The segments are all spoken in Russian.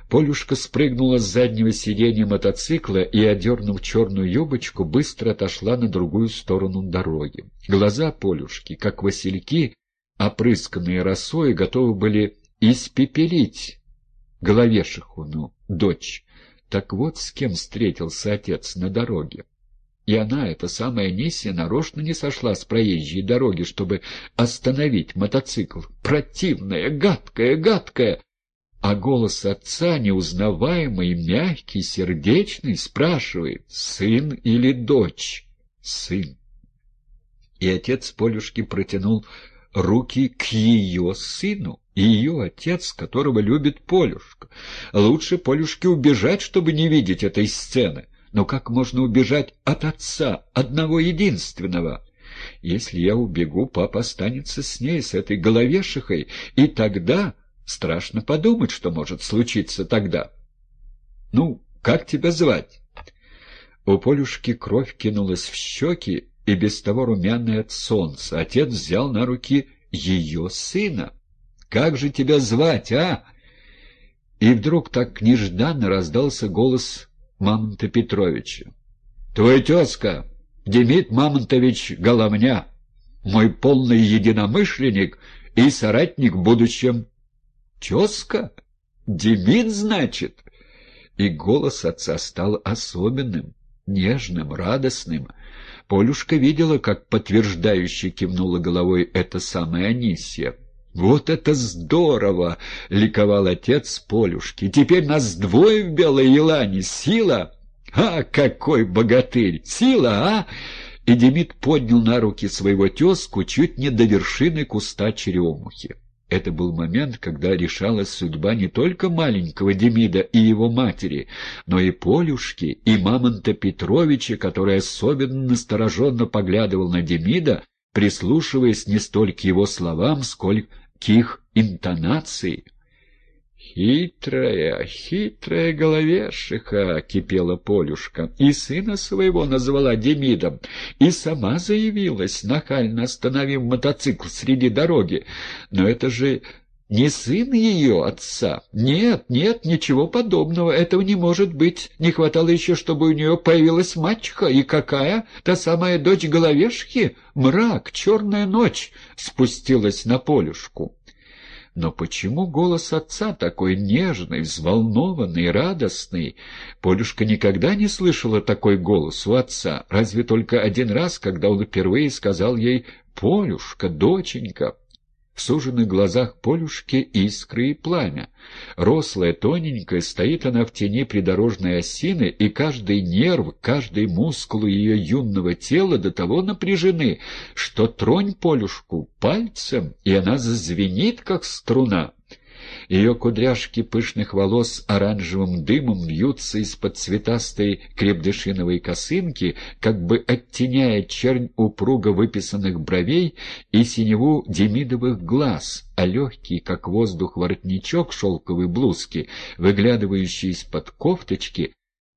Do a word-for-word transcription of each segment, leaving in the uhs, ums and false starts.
Полюшка спрыгнула с заднего сиденья мотоцикла и, одернув черную юбочку, быстро отошла на другую сторону дороги. Глаза Полюшки, как васильки, опрысканные росой, готовы были испепелить Головешихуну, дочь. Так вот с кем встретился отец на дороге. И она, эта самая Анисия, нарочно не сошла с проезжей дороги, чтобы остановить мотоцикл. Противная, гадкая, гадкая! А голос отца, неузнаваемый, мягкий, сердечный, спрашивает: сын или дочь? Сын. И отец Полюшки протянул руки к ее сыну, и ее отец, которого любит Полюшка. Лучше Полюшке убежать, чтобы не видеть этой сцены. Но как можно убежать от отца, одного единственного? Если я убегу, папа останется с ней, с этой Головешихой, и тогда... Страшно подумать, что может случиться тогда. «Ну, как тебя звать?» У Полюшки кровь кинулась в щеки, и без того румяная от солнца. Отец взял на руки ее сына. «Как же тебя звать, а?» И вдруг так нежданно раздался голос Мамонта Петровича. «Твой тезка, Демид Мамонтович Головня, мой полный единомышленник и соратник в будущем». «Тезка? Демид, значит?» И голос отца стал особенным, нежным, радостным. Полюшка видела, как подтверждающе кивнула головой эта самая Анисия. «Вот это здорово!» — ликовал отец Полюшки. «Теперь нас двое в Белой Елане. Сила! А, какой богатырь! Сила, а!» И Демид поднял на руки своего тезку чуть не до вершины куста черемухи. Это был момент, когда решалась судьба не только маленького Демида и его матери, но и Полюшки, и Мамонта Петровича, который особенно настороженно поглядывал на Демида, прислушиваясь не столь к его словам, сколь к их интонации. «Хитрая, хитрая Головешиха!» — кипела Полюшка. И сына своего назвала Демидом, и сама заявилась, нахально остановив мотоцикл среди дороги. Но это же не сын ее отца. Нет, нет, ничего подобного, этого не может быть. Не хватало еще, чтобы у нее появилась мачеха. И какая? Та самая дочь Головешки? Мрак, черная ночь спустилась на Полюшку. Но почему голос отца такой нежный, взволнованный, радостный? Полюшка никогда не слышала такой голос у отца, разве только один раз, когда он впервые сказал ей «Полюшка, доченька». В суженных глазах Полюшки искры и пламя. Рослая, тоненькая, стоит она в тени придорожной осины, и каждый нерв, каждый мускул ее юного тела до того напряжены, что тронь Полюшку пальцем, и она зазвенит, как струна. Ее кудряшки пышных волос оранжевым дымом вьются из-под цветастой крепдышиновой косынки, как бы оттеняя чернь упруго выписанных бровей и синеву демидовых глаз, а легкий, как воздух, воротничок шелковой блузки, выглядывающий из-под кофточки,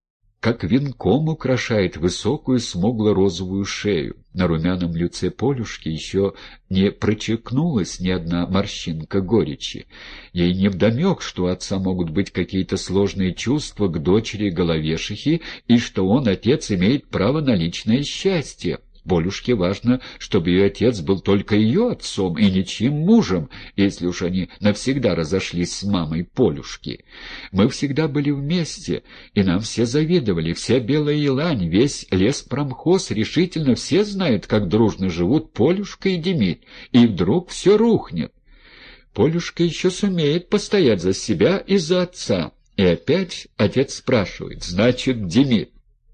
как венком украшает высокую смугло-розовую шею. На румяном лице Полюшки еще не прочеркнулась ни одна морщинка горечи. Ей невдомек, что у отца могут быть какие-то сложные чувства к дочери Головешихи, и что он, отец, имеет право на личное счастье. Полюшке важно, чтобы ее отец был только ее отцом и ничьим мужем, если уж они навсегда разошлись с мамой Полюшки. Мы всегда были вместе, и нам все завидовали, вся Белая Елань, весь леспромхоз, решительно все знают, как дружно живут Полюшка и Демид, и вдруг все рухнет. Полюшка еще сумеет постоять за себя и за отца. И опять отец спрашивает: «Значит, Демид?»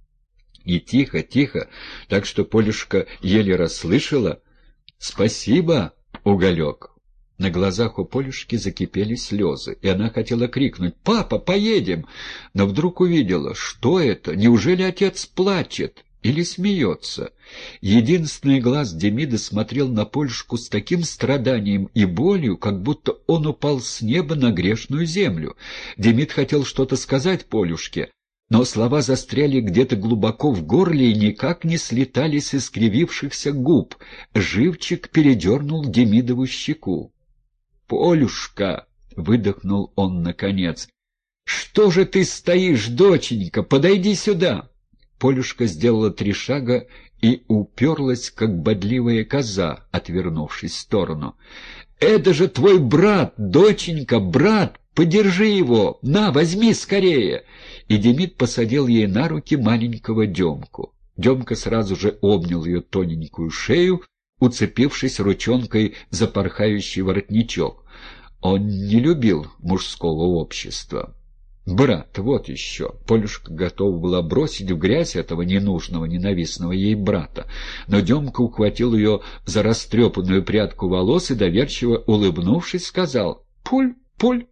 И тихо, тихо, так что Полюшка еле расслышала: «Спасибо, Уголек». На глазах у Полюшки закипели слезы, и она хотела крикнуть: «Папа, поедем!» Но вдруг увидела: что это? Неужели отец плачет или смеется? Единственный глаз Демида смотрел на Полюшку с таким страданием и болью, как будто он упал с неба на грешную землю. Демид хотел что-то сказать Полюшке, но слова застряли где-то глубоко в горле и никак не слетали с искривившихся губ. Живчик передернул Демидову щеку. «Полюшка!» — выдохнул он наконец. «Что же ты стоишь, доченька? Подойди сюда!» Полюшка сделала три шага и уперлась, как бодливая коза, отвернувшись в сторону. «Это же твой брат, доченька, брат! Подержи его! На, возьми скорее!» И Демид посадил ей на руки маленького Демку. Демка сразу же обнял ее тоненькую шею, уцепившись ручонкой за порхающий воротничок. Он не любил мужского общества. «Брат, вот еще!» Полюшка готова была бросить в грязь этого ненужного, ненавистного ей брата, но Демка ухватил ее за растрепанную прядку волос и, доверчиво улыбнувшись, сказал: «Поль, Поль!»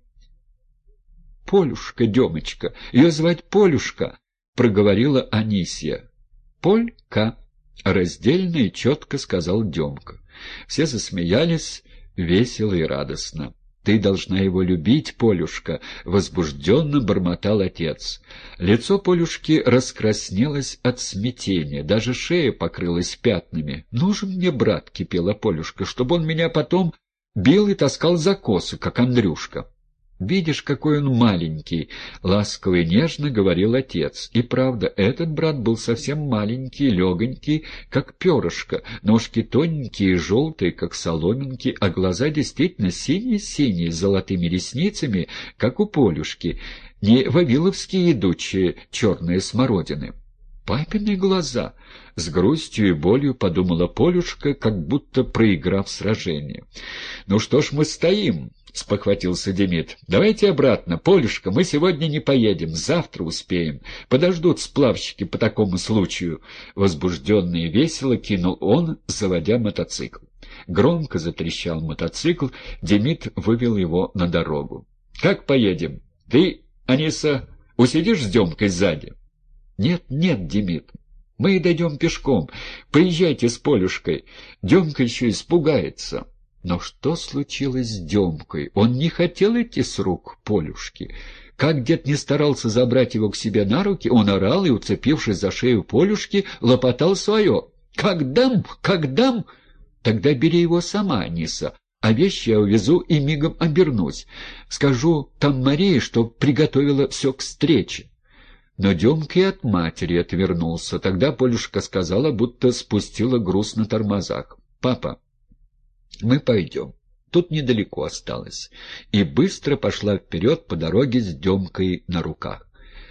«Полюшка, Демочка, ее звать Полюшка!» — проговорила Анисья. «Полька!» — раздельно и четко сказал Демка. Все засмеялись весело и радостно. «Ты должна его любить, Полюшка!» — возбужденно бормотал отец. Лицо Полюшки раскраснелось от смятения, даже шея покрылась пятнами. «Нужен мне брат!» — кипела Полюшка, — «чтобы он меня потом бил и таскал за косы, как Андрюшка». «Видишь, какой он маленький!» — ласково и нежно говорил отец. И правда, этот брат был совсем маленький, легонький, как перышко, ножки тоненькие и желтые, как соломинки, а глаза действительно синие-синие, с золотыми ресницами, как у Полюшки, не вавиловские идучие черные смородины. «Папины глаза!» — с грустью и болью подумала Полюшка, как будто проиграв сражение. «Ну что ж мы стоим?» — спохватился Демид. «Давайте обратно, Полюшка, мы сегодня не поедем, завтра успеем. Подождут сплавщики по такому случаю». Возбужденно и весело кинул он, заводя мотоцикл. Громко затрещал мотоцикл, Демид вывел его на дорогу. «Как поедем? Ты, Аниса, усидишь с Демкой сзади?» «Нет, нет, Демид, мы и дойдем пешком. Поезжайте с Полюшкой. Демка еще испугается». Но что случилось с Демкой? Он не хотел идти с рук Полюшки. Как дед не старался забрать его к себе на руки, он орал и, уцепившись за шею Полюшки, лопотал свое. «Как дам? Как дам?» «Тогда бери его сама, Аниса, а вещи я увезу и мигом обернусь. Скажу там Марии, что приготовила все к встрече». Но Демка и от матери отвернулся. Тогда Полюшка сказала, будто спустила груз на тормозах. «Папа, мы пойдем. Тут недалеко осталось». И быстро пошла вперед по дороге с Демкой на руках.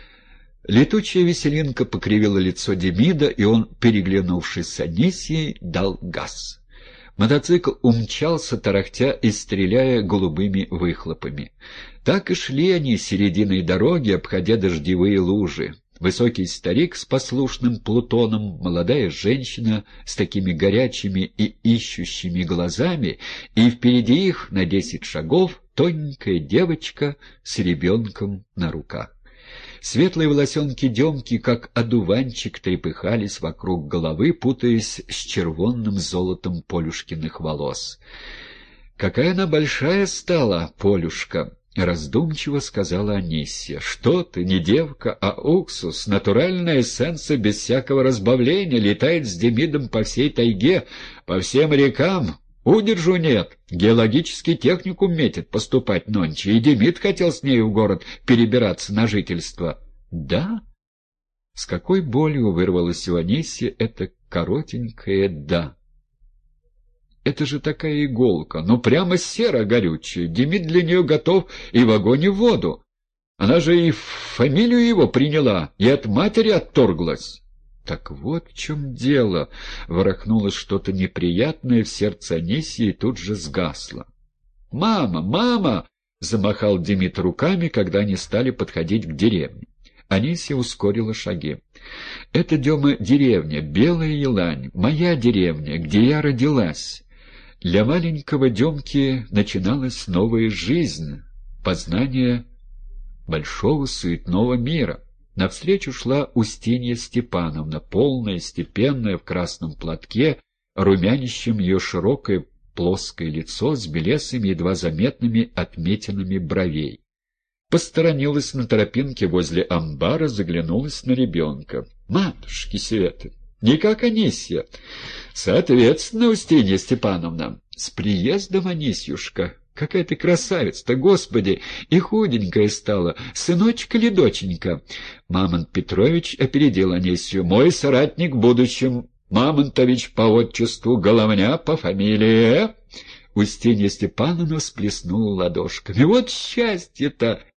Летучая веселинка покривила лицо Демида, и он, переглянувшись с Анисьей, дал газ. Мотоцикл умчался, тарахтя и стреляя голубыми выхлопами. Так и шли они серединой дороги, обходя дождевые лужи. Высокий старик с послушным Плутоном, молодая женщина с такими горячими и ищущими глазами, и впереди их на десять шагов тоненькая девочка с ребенком на руках. Светлые волосенки Демки, как одуванчик, трепыхались вокруг головы, путаясь с червонным золотом Полюшкиных волос. «Какая она большая стала, Полюшка!» — раздумчиво сказала Анисья. «Что ты, не девка, а уксус, натуральная эссенция без всякого разбавления, летает с Демидом по всей тайге, по всем рекам. Удержу нет. Геологический техникум метит поступать нонче, и Демид хотел с ней в город перебираться на жительство». «Да?» С какой болью вырвалось у Анисьи это коротенькое «да». Это же такая иголка, ну прямо серо-горючая. Демид для нее готов и в огонь, и в воду. Она же и фамилию его приняла, и от матери отторглась. Так вот в чем дело. Ворохнулось что-то неприятное в сердце Анисьи и тут же сгасло. «Мама, мама!» — замахал Демид руками, когда они стали подходить к деревне. Анисья ускорила шаги. «Это, Дема, деревня, Белая Елань, моя деревня, где я родилась». Для маленького Демки начиналась новая жизнь, познание большого суетного мира. Навстречу шла Устинья Степановна, полная, степенная, в красном платке, румянищем ее широкое плоское лицо с белесыми, едва заметными отметинами бровей. Посторонилась на тропинке возле амбара, заглянулась на ребенка. «Матушки Светы! Не как Анисья!» «Соответственно, Устинья Степановна!» «С приездом, Анисьюшка! какая ты красавица-то, Господи! И худенькая стала, сыночка или доченька?» Мамонт Петрович опередил Анисью. «Мой соратник в будущем, Мамонтович по отчеству, Головня по фамилии». Устинья Степановна всплеснула ладошками. «Вот счастье-то!»